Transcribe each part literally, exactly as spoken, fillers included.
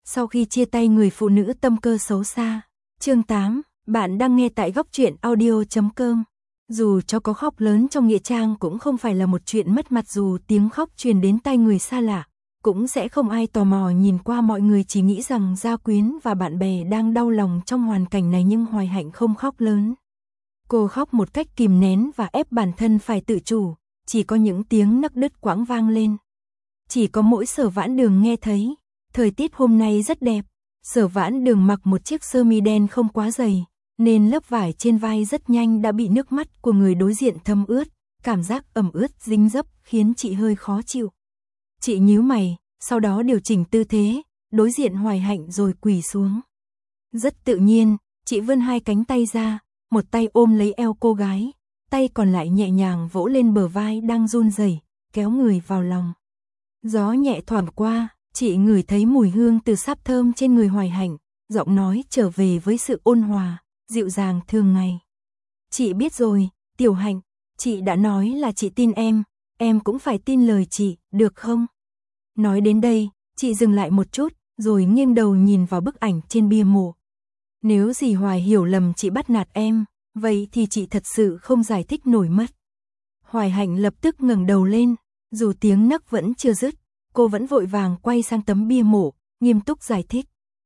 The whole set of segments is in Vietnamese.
Sau khi chia tay người phụ nữ tâm cơ xấu xa. Chương tám, bạn đang nghe tại góc truyện audio chấm com. Dù cho có khóc lớn trong nghĩa trang cũng không phải là một chuyện mất mặt, dù tiếng khóc truyền đến tai người xa lạ, cũng sẽ không ai tò mò nhìn qua, mọi người chỉ nghĩ rằng gia quyến và bạn bè đang đau lòng trong hoàn cảnh này, nhưng Hoài Hạnh không khóc lớn. Cô khóc một cách kìm nén và ép bản thân phải tự chủ, chỉ có những tiếng nấc đứt quãng vang lên. Chỉ có mỗi Sở Vãn Đường nghe thấy. Thời tiết hôm nay rất đẹp, Sở Vãn Đường mặc một chiếc sơ mi đen không quá dày, nên lớp vải trên vai rất nhanh đã bị nước mắt của người đối diện thấm ướt, cảm giác ẩm ướt dính dấp khiến chị hơi khó chịu. Chị nhíu mày, sau đó điều chỉnh tư thế, đối diện Hoài Hạnh rồi quỳ xuống. Rất tự nhiên, chị vươn hai cánh tay ra, một tay ôm lấy eo cô gái, tay còn lại nhẹ nhàng vỗ lên bờ vai đang run rẩy, kéo người vào lòng. Gió nhẹ thoảng qua, chị ngửi thấy mùi hương từ sáp thơm trên người Hoài Hạnh, giọng nói trở về với sự ôn hòa, dịu dàng thường ngày. Chị biết rồi, Tiểu Hạnh, chị đã nói là chị tin em, em cũng phải tin lời chị, được không? Nói đến đây, chị dừng lại một chút, rồi nghiêng đầu nhìn vào bức ảnh trên bia mộ. Nếu dì Hoài hiểu lầm chị bắt nạt em, vậy thì chị thật sự không giải thích nổi mất. Hoài Hạnh lập tức ngẩng đầu lên, dù tiếng nấc vẫn chưa dứt, cô vẫn vội vàng quay sang tấm bia mộ, nghiêm túc giải thích.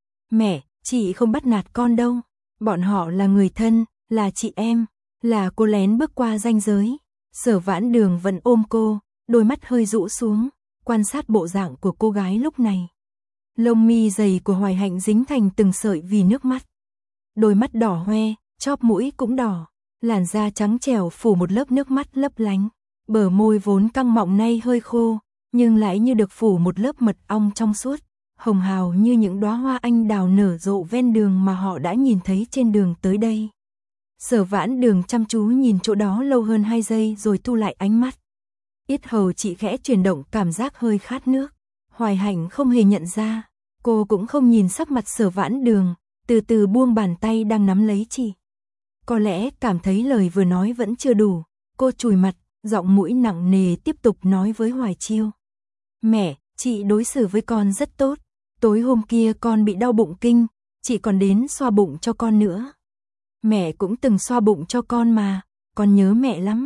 Mẹ, chị không bắt nạt con đâu, bọn họ là người thân, là chị em, là cô lén bước qua ranh giới. Sở Vãn Đường vẫn ôm cô, đôi mắt hơi rũ xuống, quan sát bộ dạng của cô gái lúc này. Lông mi dày của Hoài Hạnh dính thành từng sợi vì nước mắt. Đôi mắt đỏ hoe, chóp mũi cũng đỏ, làn da trắng trẻo phủ một lớp nước mắt lấp lánh. Bờ môi vốn căng mọng nay hơi khô, nhưng lại như được phủ một lớp mật ong trong suốt, hồng hào như những đóa hoa anh đào nở rộ ven đường mà họ đã nhìn thấy trên đường tới đây. Sở Vãn Đường chăm chú nhìn chỗ đó lâu hơn hai giây rồi thu lại ánh mắt. Yết hầu chị khẽ chuyển động, cảm giác hơi khát nước. Hoài Hạnh không hề nhận ra, cô cũng không nhìn sắc mặt Sở Vãn Đường, từ từ buông bàn tay đang nắm lấy chị. Có lẽ cảm thấy lời vừa nói vẫn chưa đủ, cô chùi mặt, giọng mũi nặng nề tiếp tục nói với Hoài Chiêu. Mẹ, chị đối xử với con rất tốt, tối hôm kia con bị đau bụng kinh, chị còn đến xoa bụng cho con nữa. Mẹ cũng từng xoa bụng cho con mà, con nhớ mẹ lắm.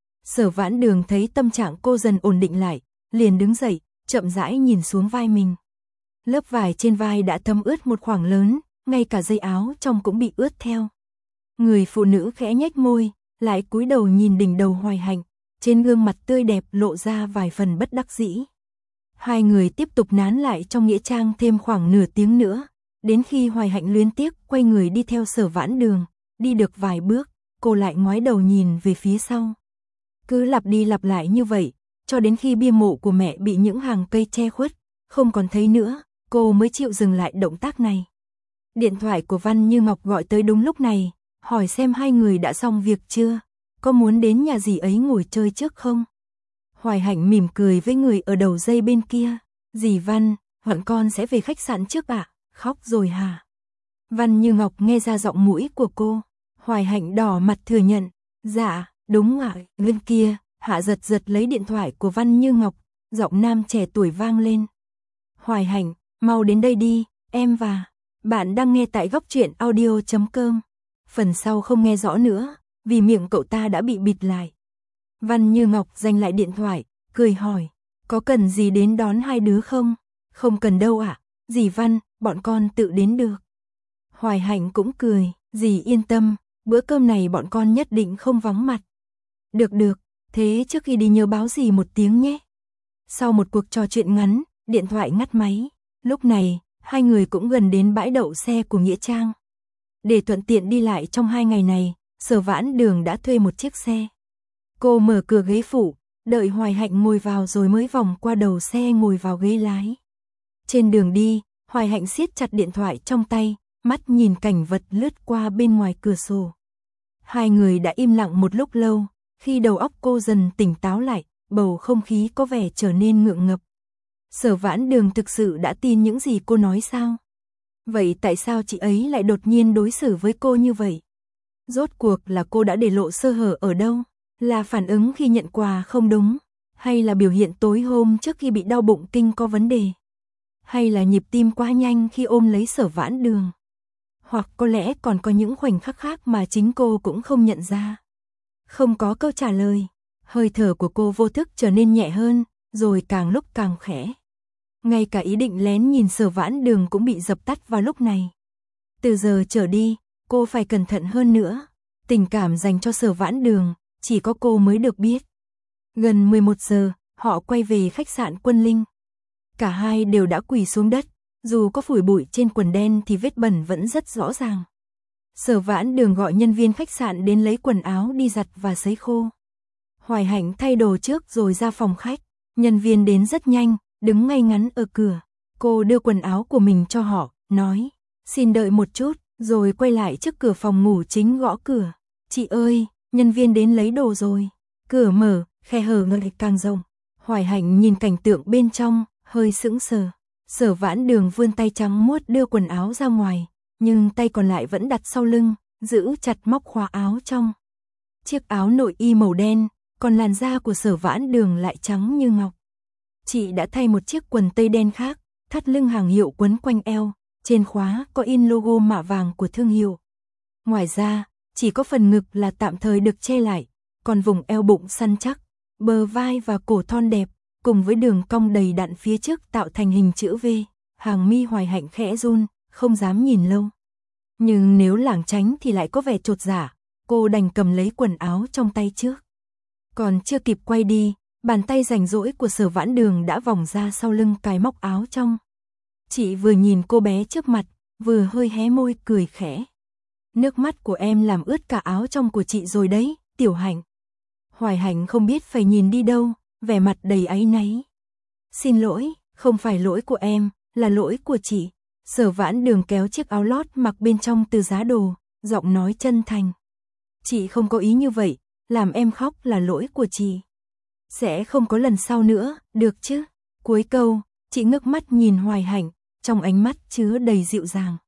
Sở Vãn Đường thấy tâm trạng cô dần ổn định lại, liền đứng dậy, chậm rãi nhìn xuống vai mình. Lớp vải trên vai đã thấm ướt một khoảng lớn, ngay cả dây áo trong cũng bị ướt theo. Người phụ nữ khẽ nhếch môi, lại cúi đầu nhìn đỉnh đầu Hoài Hạnh, trên gương mặt tươi đẹp lộ ra vài phần bất đắc dĩ. Hai người tiếp tục nán lại trong nghĩa trang thêm khoảng nửa tiếng nữa, đến khi Hoài Hạnh luyến tiếc quay người đi theo Sở Vãn Đường, đi được vài bước, cô lại ngoái đầu nhìn về phía sau. Cứ lặp đi lặp lại như vậy, cho đến khi bia mộ của mẹ bị những hàng cây che khuất, không còn thấy nữa, cô mới chịu dừng lại động tác này. Điện thoại của Văn Như Ngọc gọi tới đúng lúc này, hỏi xem hai người đã xong việc chưa, có muốn đến nhà dì ấy ngồi chơi trước không? Hoài Hạnh mỉm cười với người ở đầu dây bên kia. Dì Văn, bọn con sẽ về khách sạn trước ạ, à? Khóc rồi hả? Văn Như Ngọc nghe ra giọng mũi của cô. Hoài Hạnh đỏ mặt thừa nhận. Dạ, đúng ạ. Bên kia, Hạ giật giật lấy điện thoại của Văn Như Ngọc, giọng nam trẻ tuổi vang lên. Hoài Hạnh, mau đến đây đi, em và... Bạn đang nghe tại góc truyện audio chấm com. Phần sau không nghe rõ nữa, vì miệng cậu ta đã bị bịt lại. Văn Như Ngọc giành lại điện thoại, cười hỏi, có cần gì đến đón hai đứa không? Không cần đâu ạ, à? Dì Văn, bọn con tự đến được. Hoài Hạnh cũng cười, dì yên tâm, bữa cơm này bọn con nhất định không vắng mặt. Được được, thế trước khi đi nhớ báo dì một tiếng nhé. Sau một cuộc trò chuyện ngắn, điện thoại ngắt máy. Lúc này, hai người cũng gần đến bãi đậu xe của nghĩa trang. Để thuận tiện đi lại trong hai ngày này, Sở Vãn Đường đã thuê một chiếc xe. Cô mở cửa ghế phụ, đợi Hoài Hạnh ngồi vào rồi mới vòng qua đầu xe ngồi vào ghế lái. Trên đường đi, Hoài Hạnh siết chặt điện thoại trong tay, mắt nhìn cảnh vật lướt qua bên ngoài cửa sổ. Hai người đã im lặng một lúc lâu, khi đầu óc cô dần tỉnh táo lại, bầu không khí có vẻ trở nên ngượng ngập. Sở Vãn Đường thực sự đã tin những gì cô nói sao? Vậy tại sao chị ấy lại đột nhiên đối xử với cô như vậy? Rốt cuộc là cô đã để lộ sơ hở ở đâu? Là phản ứng khi nhận quà không đúng? Hay là biểu hiện tối hôm trước khi bị đau bụng kinh có vấn đề? Hay là nhịp tim quá nhanh khi ôm lấy Sở Vãn Đường? Hoặc có lẽ còn có những khoảnh khắc khác mà chính cô cũng không nhận ra. Không có câu trả lời, hơi thở của cô vô thức trở nên nhẹ hơn, rồi càng lúc càng khẽ. Ngay cả ý định lén nhìn Sở Vãn Đường cũng bị dập tắt vào lúc này. Từ giờ trở đi, cô phải cẩn thận hơn nữa. Tình cảm dành cho Sở Vãn Đường, chỉ có cô mới được biết. Gần mười một giờ, họ quay về khách sạn Quân Linh. Cả hai đều đã quỳ xuống đất, dù có phủi bụi trên quần đen thì vết bẩn vẫn rất rõ ràng. Sở Vãn Đường gọi nhân viên khách sạn đến lấy quần áo đi giặt và sấy khô. Hoài Hạnh thay đồ trước rồi ra phòng khách. Nhân viên đến rất nhanh, đứng ngay ngắn ở cửa. Cô đưa quần áo của mình cho họ, nói, xin đợi một chút, rồi quay lại trước cửa phòng ngủ chính gõ cửa. Chị ơi, nhân viên đến lấy đồ rồi. Cửa mở, khe hở ngày càng rộng. Hoài Hạnh nhìn cảnh tượng bên trong, hơi sững sờ. Sở Vãn Đường vươn tay trắng muốt đưa quần áo ra ngoài, nhưng tay còn lại vẫn đặt sau lưng, giữ chặt móc khóa áo trong. Chiếc áo nội y màu đen, còn làn da của Sở Vãn Đường lại trắng như ngọc. Chị đã thay một chiếc quần tây đen khác, thắt lưng hàng hiệu quấn quanh eo, trên khóa có in logo mạ vàng của thương hiệu. Ngoài ra, chỉ có phần ngực là tạm thời được che lại, còn vùng eo bụng săn chắc, bờ vai và cổ thon đẹp, cùng với đường cong đầy đặn phía trước tạo thành hình chữ V. Hàng mi Hoài Hạnh khẽ run, không dám nhìn lâu. Nhưng nếu lảng tránh thì lại có vẻ chột dạ, cô đành cầm lấy quần áo trong tay trước. Còn chưa kịp quay đi, bàn tay rảnh rỗi của Sở Vãn Đường đã vòng ra sau lưng cài móc áo trong. Chị vừa nhìn cô bé trước mặt, vừa hơi hé môi cười khẽ. Nước mắt của em làm ướt cả áo trong của chị rồi đấy, Tiểu Hạnh. Hoài Hạnh không biết phải nhìn đi đâu, vẻ mặt đầy áy náy. Xin lỗi, không phải lỗi của em, là lỗi của chị. Sở Vãn Đường kéo chiếc áo lót mặc bên trong từ giá đồ, giọng nói chân thành. Chị không có ý như vậy, làm em khóc là lỗi của chị. Sẽ không có lần sau nữa, được chứ? Cuối câu, chị ngước mắt nhìn Hoài Hạnh, trong ánh mắt chứa đầy dịu dàng.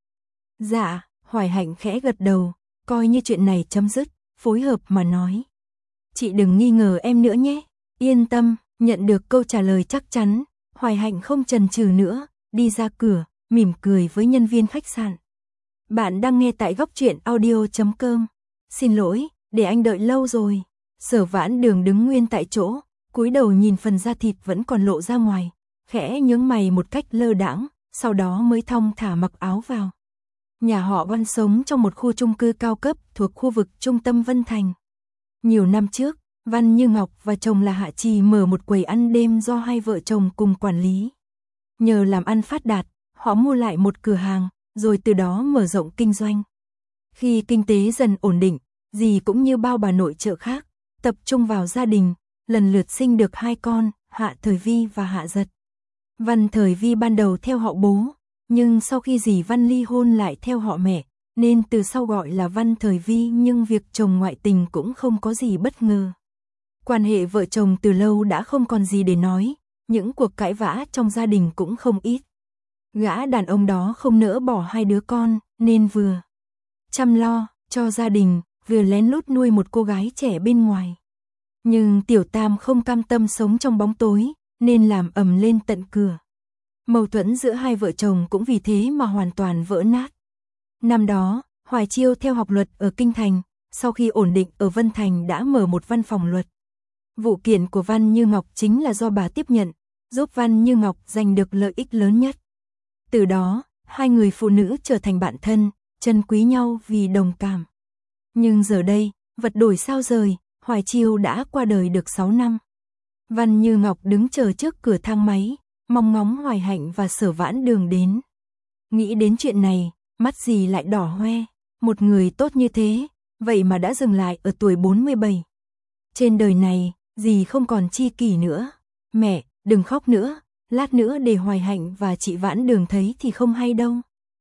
Dạ, Hoài Hạnh khẽ gật đầu, coi như chuyện này chấm dứt, phối hợp mà nói. Chị đừng nghi ngờ em nữa nhé, yên tâm. Nhận được câu trả lời chắc chắn, Hoài Hạnh không chần chừ nữa, đi ra cửa, mỉm cười với nhân viên khách sạn. Bạn đang nghe tại góc truyện audio chấm com. Xin lỗi, để anh đợi lâu rồi. Sở Vãn Đường đứng nguyên tại chỗ, cúi đầu nhìn phần da thịt vẫn còn lộ ra ngoài, khẽ nhướng mày một cách lơ đãng, sau đó mới thong thả mặc áo vào. Nhà họ Văn sống trong một khu chung cư cao cấp thuộc khu vực trung tâm Vân Thành. Nhiều năm trước, Văn Như Ngọc và chồng là Hạ Trì mở một quầy ăn đêm do hai vợ chồng cùng quản lý. Nhờ làm ăn phát đạt, họ mua lại một cửa hàng, rồi từ đó mở rộng kinh doanh. Khi kinh tế dần ổn định, dì cũng như bao bà nội trợ khác, tập trung vào gia đình, lần lượt sinh được hai con, Hạ Thời Vi và Hạ Giật. Văn Thời Vi ban đầu theo họ bố, nhưng sau khi dì Văn ly hôn lại theo họ mẹ, nên từ sau gọi là Văn Thời Vi, nhưng việc chồng ngoại tình cũng không có gì bất ngờ. Quan hệ vợ chồng từ lâu đã không còn gì để nói, những cuộc cãi vã trong gia đình cũng không ít. Gã đàn ông đó không nỡ bỏ hai đứa con, nên vừa chăm lo cho gia đình, vừa lén lút nuôi một cô gái trẻ bên ngoài. Nhưng Tiểu Tam không cam tâm sống trong bóng tối, nên làm ầm lên tận cửa. Mâu thuẫn giữa hai vợ chồng cũng vì thế mà hoàn toàn vỡ nát. Năm đó, Hoài Chiêu theo học luật ở Kinh Thành, sau khi ổn định ở Vân Thành đã mở một văn phòng luật. Vụ kiện của Văn Như Ngọc chính là do bà tiếp nhận, giúp Văn Như Ngọc giành được lợi ích lớn nhất. Từ đó, hai người phụ nữ trở thành bạn thân, trân quý nhau vì đồng cảm. Nhưng giờ đây, vật đổi sao rời, Hoài Chiêu đã qua đời được sáu năm. Văn Như Ngọc đứng chờ trước cửa thang máy, mong ngóng Hoài Hạnh và Sở Vãn Đường đến. Nghĩ đến chuyện này, mắt dì lại đỏ hoe, một người tốt như thế, vậy mà đã dừng lại ở tuổi bốn mươi bảy. Trên đời này, dì không còn chi kỷ nữa. Mẹ, đừng khóc nữa, lát nữa để Hoài Hạnh và chị Vãn Đường thấy thì không hay đâu.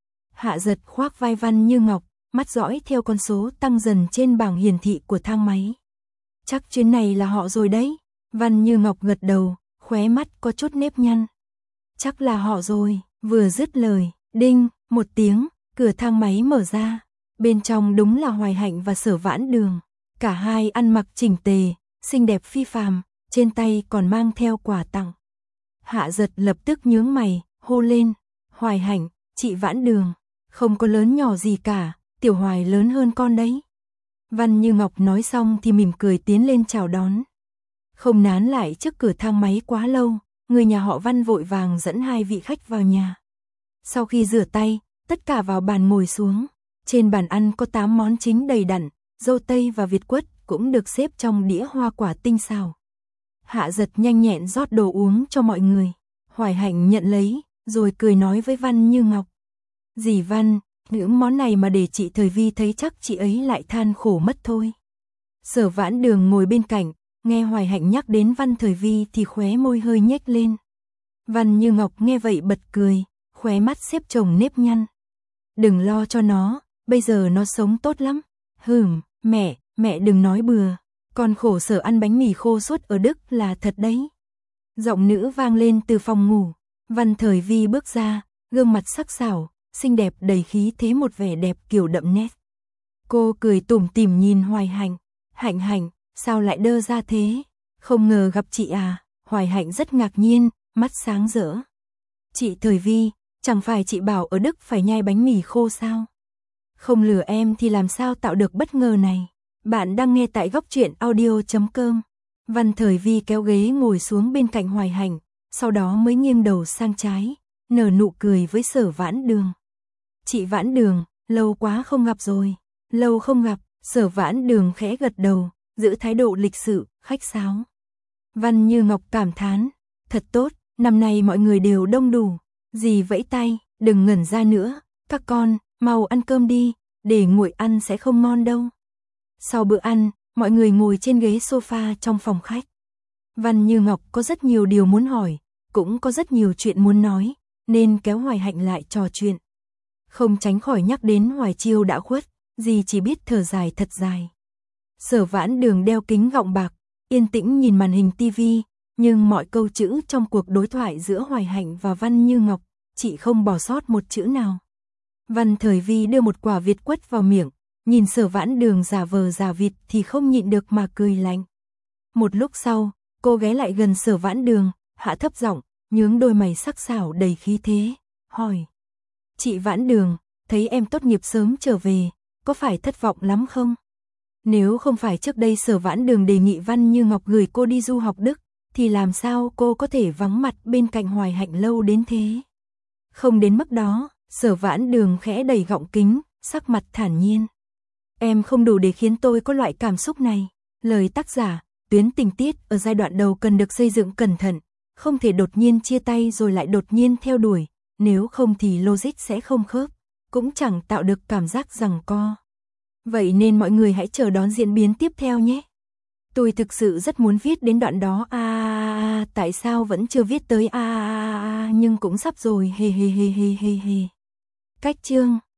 Hạ Giật khoác vai Văn Như Ngọc, mắt dõi theo con số tăng dần trên bảng hiển thị của thang máy. Chắc chuyến này là họ rồi đấy. Văn Như Ngọc gật đầu, khóe mắt có chút nếp nhăn. Chắc là họ rồi. Vừa dứt lời, đinh, một tiếng, cửa thang máy mở ra. Bên trong đúng là Hoài Hạnh và Sở Vãn Đường. Cả hai ăn mặc chỉnh tề, xinh đẹp phi phàm, trên tay còn mang theo quà tặng. Hạ Giật lập tức nhướng mày, hô lên, Hoài Hạnh, chị Vãn Đường, không có lớn nhỏ gì cả, Tiểu Hoài lớn hơn con đấy. Văn Như Ngọc nói xong thì mỉm cười tiến lên chào đón. Không nán lại trước cửa thang máy quá lâu, người nhà họ Văn vội vàng dẫn hai vị khách vào nhà. Sau khi rửa tay, tất cả vào bàn ngồi xuống. Trên bàn ăn có tám món chính đầy đặn, dâu tây và việt quất cũng được xếp trong đĩa hoa quả tinh xào. Hạ Giật nhanh nhẹn rót đồ uống cho mọi người. Hoài Hạnh nhận lấy, rồi cười nói với Văn Như Ngọc. Dì Văn, những món này mà để chị Thời Vi thấy chắc chị ấy lại than khổ mất thôi. Sở Vãn Đường ngồi bên cạnh, nghe Hoài Hạnh nhắc đến Văn Thời Vi thì khóe môi hơi nhếch lên. Văn Như Ngọc nghe vậy bật cười, khóe mắt xếp chồng nếp nhăn. Đừng lo cho nó, bây giờ nó sống tốt lắm. Hừm, mẹ, mẹ đừng nói bừa. Con khổ sở ăn bánh mì khô suốt ở Đức là thật đấy. Giọng nữ vang lên từ phòng ngủ. Văn Thời Vi bước ra, gương mặt sắc sảo, xinh đẹp đầy khí thế, một vẻ đẹp kiểu đậm nét. Cô cười tủm tỉm nhìn Hoài Hạnh. Hạnh Hạnh, sao lại đơ ra thế? Không ngờ gặp chị à? Hoài Hạnh rất ngạc nhiên, mắt sáng rỡ. Chị Thời Vi, chẳng phải chị bảo ở Đức phải nhai bánh mì khô sao? Không lừa em thì làm sao tạo được bất ngờ này? Bạn đang nghe tại góc truyện audio chấm com. Văn Thời Vi kéo ghế ngồi xuống bên cạnh Hoài Hạnh, sau đó mới nghiêng đầu sang trái, nở nụ cười với Sở Vãn Đường. Chị Vãn Đường, lâu quá không gặp rồi. Lâu không gặp, Sở Vãn Đường khẽ gật đầu, giữ thái độ lịch sự, khách sáo. Văn Như Ngọc cảm thán, thật tốt, năm nay mọi người đều đông đủ. Dì vẫy tay, đừng ngẩn ra nữa, các con, mau ăn cơm đi, để nguội ăn sẽ không ngon đâu. Sau bữa ăn, mọi người ngồi trên ghế sofa trong phòng khách. Văn Như Ngọc có rất nhiều điều muốn hỏi, cũng có rất nhiều chuyện muốn nói, nên kéo Hoài Hạnh lại trò chuyện. Không tránh khỏi nhắc đến Hoài Chiêu đã khuất, dì chỉ biết thở dài thật dài. Sở Vãn Đường đeo kính gọng bạc, yên tĩnh nhìn màn hình tivi, nhưng mọi câu chữ trong cuộc đối thoại giữa Hoài Hạnh và Văn Như Ngọc, chị không bỏ sót một chữ nào. Văn Thời Vi đưa một quả việt quất vào miệng, nhìn Sở Vãn Đường giả vờ giả vịt thì không nhịn được mà cười lạnh. Một lúc sau, cô ghé lại gần Sở Vãn Đường, hạ thấp giọng, nhướng đôi mày sắc sảo đầy khí thế, hỏi. Chị Vãn Đường, thấy em tốt nghiệp sớm trở về, có phải thất vọng lắm không? Nếu không phải trước đây Sở Vãn Đường đề nghị Văn Như Ngọc gửi cô đi du học Đức, thì làm sao cô có thể vắng mặt bên cạnh Hoài Hạnh lâu đến thế? Không đến mức đó, Sở Vãn Đường khẽ đẩy gọng kính, sắc mặt thản nhiên. Em không đủ để khiến tôi có loại cảm xúc này. Lời tác giả, tuyến tình tiết ở giai đoạn đầu cần được xây dựng cẩn thận, không thể đột nhiên chia tay rồi lại đột nhiên theo đuổi, nếu không thì logic sẽ không khớp, cũng chẳng tạo được cảm giác giằng co. Vậy nên mọi người hãy chờ đón diễn biến tiếp theo nhé. Tôi thực sự rất muốn viết đến đoạn đó a à, tại sao vẫn chưa viết tới a à, nhưng cũng sắp rồi hề hề hề hề hề hề. Cách chương